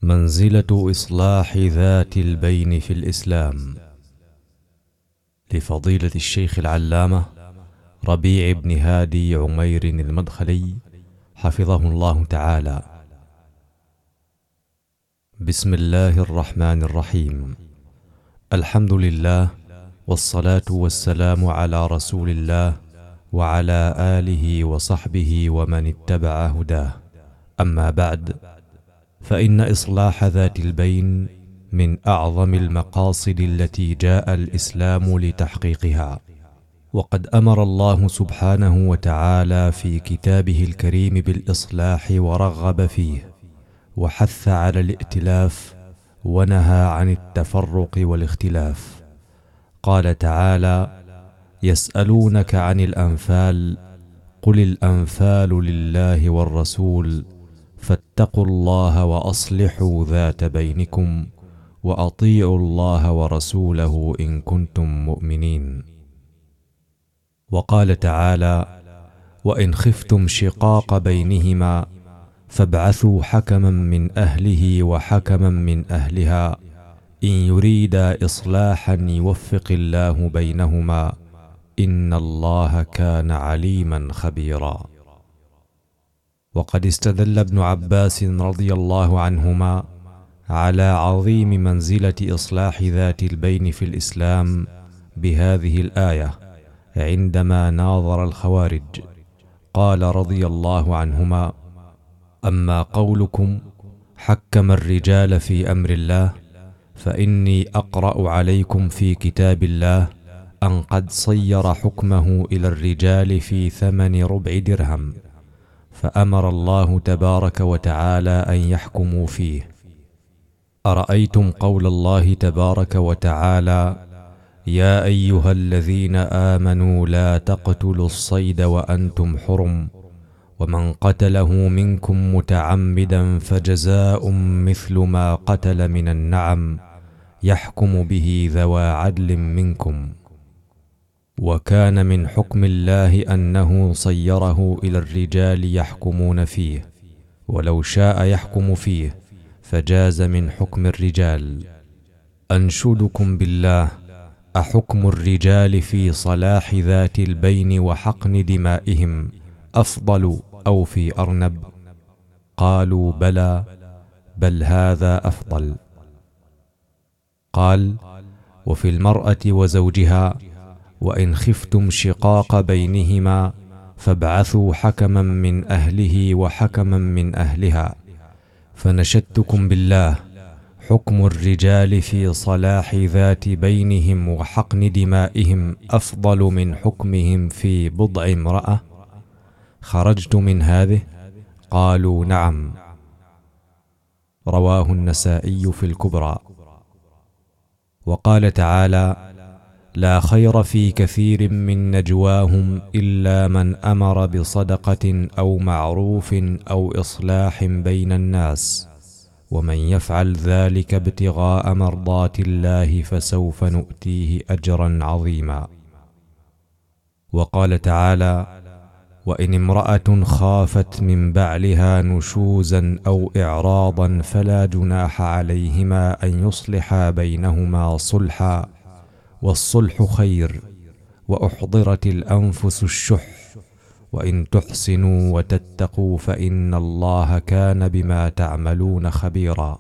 منزلة إصلاح ذات البين في الإسلام، لفضيلة الشيخ العلامة ربيع بن هادي عمير المدخلي حفظه الله تعالى. بسم الله الرحمن الرحيم. الحمد لله، والصلاة والسلام على رسول الله وعلى آله وصحبه ومن اتبع هداه. أما بعد، فإن إصلاح ذات البين من أعظم المقاصد التي جاء الإسلام لتحقيقها، وقد أمر الله سبحانه وتعالى في كتابه الكريم بالإصلاح ورغب فيه، وحث على الائتلاف ونهى عن التفرق والاختلاف. قال تعالى: يسألونك عن الأنفال، قل الأنفال لله والرسول، فاتقوا الله وأصلحوا ذات بينكم، وأطيعوا الله ورسوله إن كنتم مؤمنين. وقال تعالى: وإن خفتم شقاق بينهما فابعثوا حكما من أهله وحكما من أهلها إن يريدا إصلاحا يوفق الله بينهما إن الله كان عليما خبيرا. وقد استدل ابن عباس رضي الله عنهما على عظيم منزلة إصلاح ذات البين في الإسلام بهذه الآية عندما ناظر الخوارج. قال رضي الله عنهما: أما قولكم حكم الرجال في أمر الله، فإني أقرأ عليكم في كتاب الله أن قد صير حكمه إلى الرجال في ثمن ربع درهم، فأمر الله تبارك وتعالى أن يحكموا فيه. أرأيتم قول الله تبارك وتعالى: يا أيها الذين آمنوا لا تقتلوا الصيد وأنتم حرم، ومن قتله منكم متعمدا فجزاء مثل ما قتل من النعم يحكم به ذوى عدل منكم. وكان من حكم الله أنه صيره إلى الرجال يحكمون فيه، ولو شاء يحكم فيه فجاز من حكم الرجال. أنشدكم بالله، أحكم الرجال في صلاح ذات البين وحقن دمائهم أفضل أو في أرنب؟ قالوا بلى، بل هذا أفضل. قال: وفي المرأة وزوجها، وإن خفتم شقاق بينهما فابعثوا حكما من أهله وحكما من أهلها. فنشدتكم بالله، حكم الرجال في صلاح ذات بينهم وحقن دمائهم أفضل من حكمهم في بضع امرأة؟ خرجت من هذه؟ قالوا نعم. رواه النسائي في الكبرى. وقال تعالى: لا خير في كثير من نجواهم إلا من أمر بصدقة أو معروف أو إصلاح بين الناس، ومن يفعل ذلك ابتغاء مرضات الله فسوف نؤتيه أجرا عظيما. وقال تعالى: وإن امرأة خافت من بعلها نشوزا أو إعراضا فلا جناح عليهما أن يصلحا بينهما صلحا، والصلح خير، وأحضرت الأنفس الشح، وإن تحسنوا وتتقوا فإن الله كان بما تعملون خبيرا.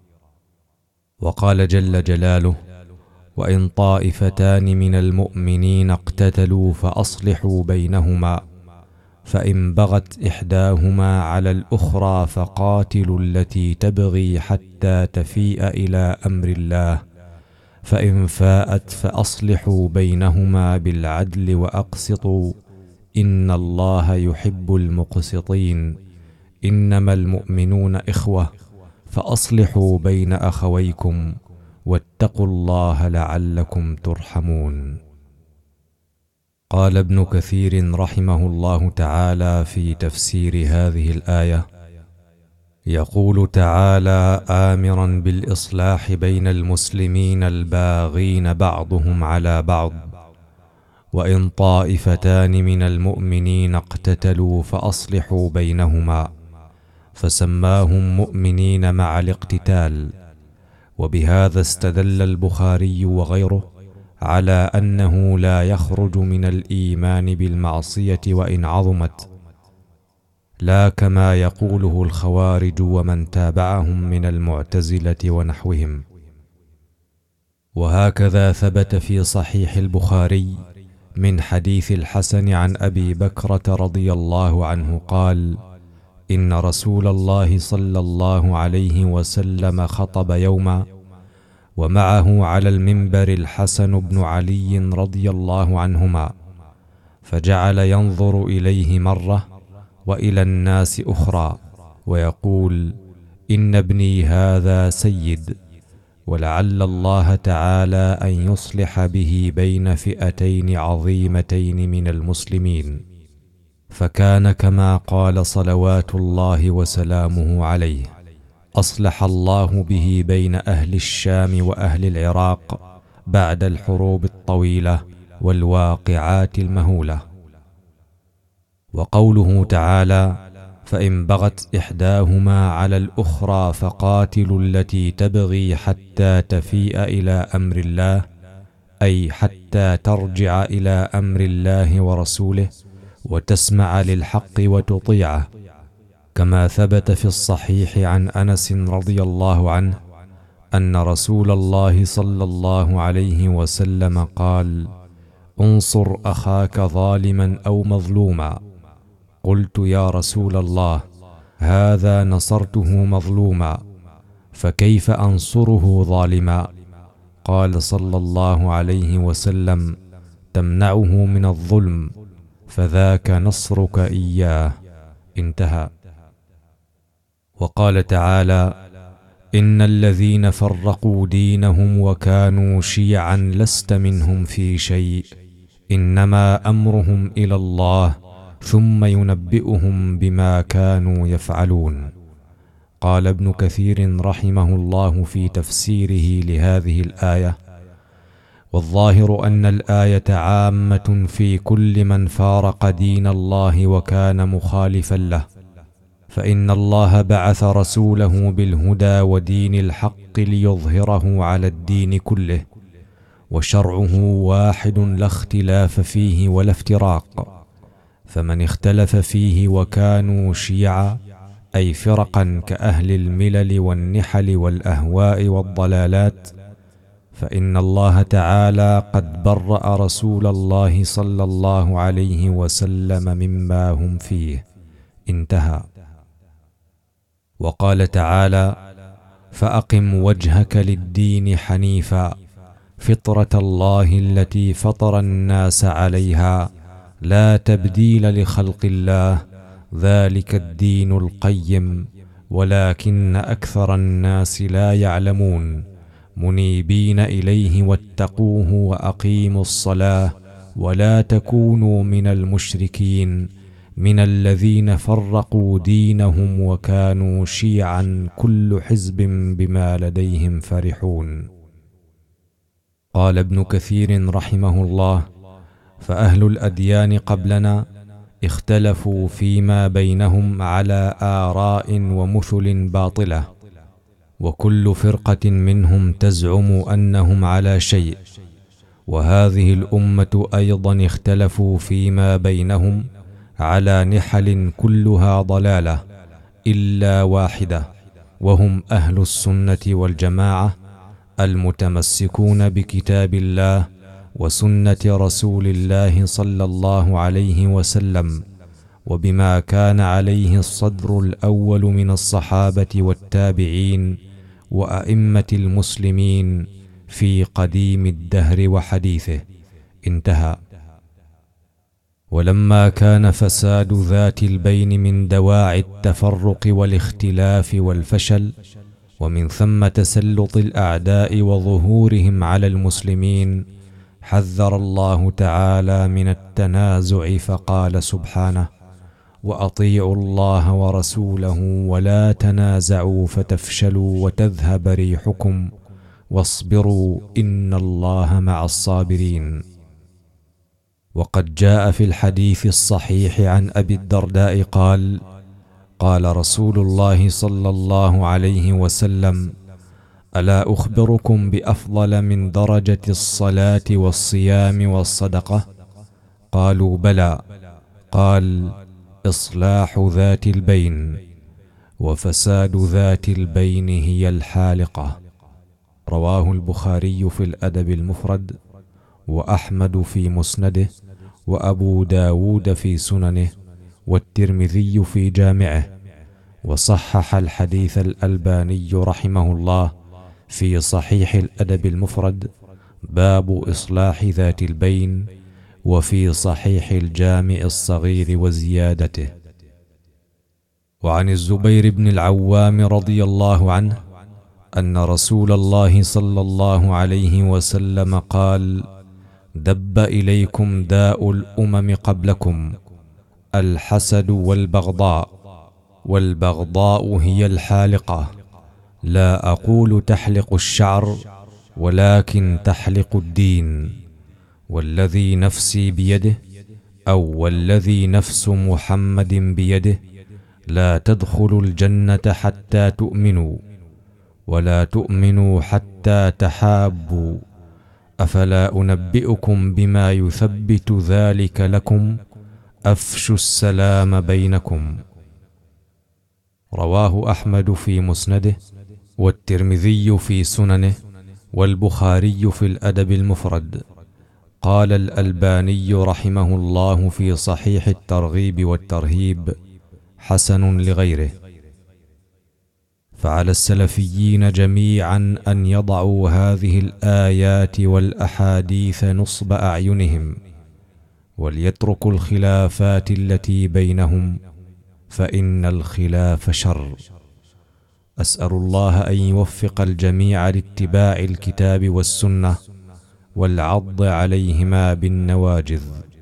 وقال جل جلاله: وإن طائفتان من المؤمنين اقتتلوا فأصلحوا بينهما، فإن بغت إحداهما على الأخرى فقاتلوا التي تبغي حتى تفيء إلى أمر الله، فإن فاءت فأصلحوا بينهما بالعدل وأقسطوا إن الله يحب المقسطين. إنما المؤمنون إخوة، فأصلحوا بين أخويكم واتقوا الله لعلكم ترحمون. قال ابن كثير رحمه الله تعالى في تفسير هذه الآية: يقول تعالى آمرا بالإصلاح بين المسلمين الباغين بعضهم على بعض: وإن طائفتان من المؤمنين اقتتلوا فأصلحوا بينهما، فسماهم مؤمنين مع الاقتتال. وبهذا استدل البخاري وغيره على أنه لا يخرج من الإيمان بالمعصية وإن عظمت، لا كما يقوله الخوارج ومن تابعهم من المعتزلة ونحوهم. وهكذا ثبت في صحيح البخاري من حديث الحسن عن أبي بكرة رضي الله عنه قال: إن رسول الله صلى الله عليه وسلم خطب يوما، ومعه على المنبر الحسن بن علي رضي الله عنهما، فجعل ينظر إليه مرة وإلى الناس أخرى ويقول: إن ابني هذا سيد، ولعل الله تعالى أن يصلح به بين فئتين عظيمتين من المسلمين. فكان كما قال صلوات الله وسلامه عليه: أصلح الله به بين أهل الشام وأهل العراق بعد الحروب الطويلة والواقعات المهولة. وقوله تعالى: فإن بغت إحداهما على الأخرى فقاتلوا التي تبغي حتى تفيء إلى أمر الله، أي حتى ترجع إلى أمر الله ورسوله وتسمع للحق وتطيعه، كما ثبت في الصحيح عن أنس رضي الله عنه أن رسول الله صلى الله عليه وسلم قال: انصر أخاك ظالما أو مظلوما. قلت: يا رسول الله، هذا نصرته مظلوما، فكيف أنصره ظالما؟ قال صلى الله عليه وسلم: تمنعه من الظلم، فذاك نصرك إياه. انتهى. وقال تعالى: إن الذين فرقوا دينهم وكانوا شيعا لست منهم في شيء، إنما أمرهم إلى الله ثم ينبئهم بما كانوا يفعلون. قال ابن كثير رحمه الله في تفسيره لهذه الآية: والظاهر أن الآية عامة في كل من فارق دين الله وكان مخالفا له، فإن الله بعث رسوله بالهدى ودين الحق ليظهره على الدين كله، وشرعه واحد لا اختلاف فيه ولا افتراق. فمن اختلف فيه وكانوا شيعا، أي فرقا كأهل الملل والنحل والأهواء والضلالات، فإن الله تعالى قد برأ رسول الله صلى الله عليه وسلم مما هم فيه. انتهى. وقال تعالى: فأقم وجهك للدين حنيفا فطرة الله التي فطر الناس عليها لا تبديل لخلق الله ذلك الدين القيم ولكن أكثر الناس لا يعلمون منيبين إليه واتقوه وأقيموا الصلاة ولا تكونوا من المشركين من الذين فرقوا دينهم وكانوا شيعا كل حزب بما لديهم فرحون. قال ابن كثير رحمه الله: فأهل الأديان قبلنا اختلفوا فيما بينهم على آراء ومثل باطلة، وكل فرقة منهم تزعم أنهم على شيء، وهذه الأمة أيضا اختلفوا فيما بينهم على نحل كلها ضلالة إلا واحدة، وهم أهل السنة والجماعة المتمسكون بكتاب الله وسنة رسول الله صلى الله عليه وسلم، وبما كان عليه الصدر الأول من الصحابة والتابعين وأئمة المسلمين في قديم الدهر وحديثه. انتهى. ولما كان فساد ذات البين من دواعي التفرق والاختلاف والفشل، ومن ثم تسلط الأعداء وظهورهم على المسلمين، حذر الله تعالى من التنازع فقال سبحانه: وأطيعوا الله ورسوله ولا تنازعوا فتفشلوا وتذهب ريحكم واصبروا إن الله مع الصابرين. وقد جاء في الحديث الصحيح عن أبي الدرداء قال: قال رسول الله صلى الله عليه وسلم: ألا أخبركم بأفضل من درجة الصلاة والصيام والصدقة؟ قالوا: بلى. قال: إصلاح ذات البين، وفساد ذات البين هي الحالقة. رواه البخاري في الأدب المفرد، وأحمد في مسنده، وأبو داود في سننه، والترمذي في جامعه، وصحح الحديث الألباني رحمه الله في صحيح الأدب المفرد باب إصلاح ذات البين، وفي صحيح الجامع الصغير وزيادته. وعن الزبير بن العوام رضي الله عنه أن رسول الله صلى الله عليه وسلم قال: دب إليكم داء الأمم قبلكم، الحسد والبغضاء، والبغضاء هي الحالقة. لا أقول تحلق الشعر، ولكن تحلق الدين، والذي نفسي بيده، أو والذي نفس محمد بيده، لا تدخلوا الجنة حتى تؤمنوا، ولا تؤمنوا حتى تحابوا. أفلا أنبئكم بما يثبت ذلك لكم؟ أفشوا السلام بينكم. رواه أحمد في مسنده، والترمذي في سننه، والبخاري في الأدب المفرد. قال الألباني رحمه الله في صحيح الترغيب والترهيب: حسن لغيره. فعلى السلفيين جميعا أن يضعوا هذه الآيات والأحاديث نصب أعينهم، وليتركوا الخلافات التي بينهم، فإن الخلاف شر. أسأل الله أن يوفق الجميع لاتباع الكتاب والسنة، والعض عليهما بالنواجذ.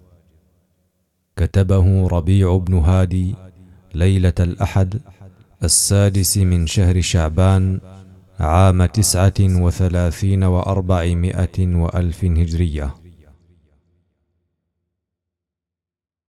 كتبه ربيع بن هادي ليلة الأحد 6 من شهر شعبان عام 39 و400 وألف هجرية.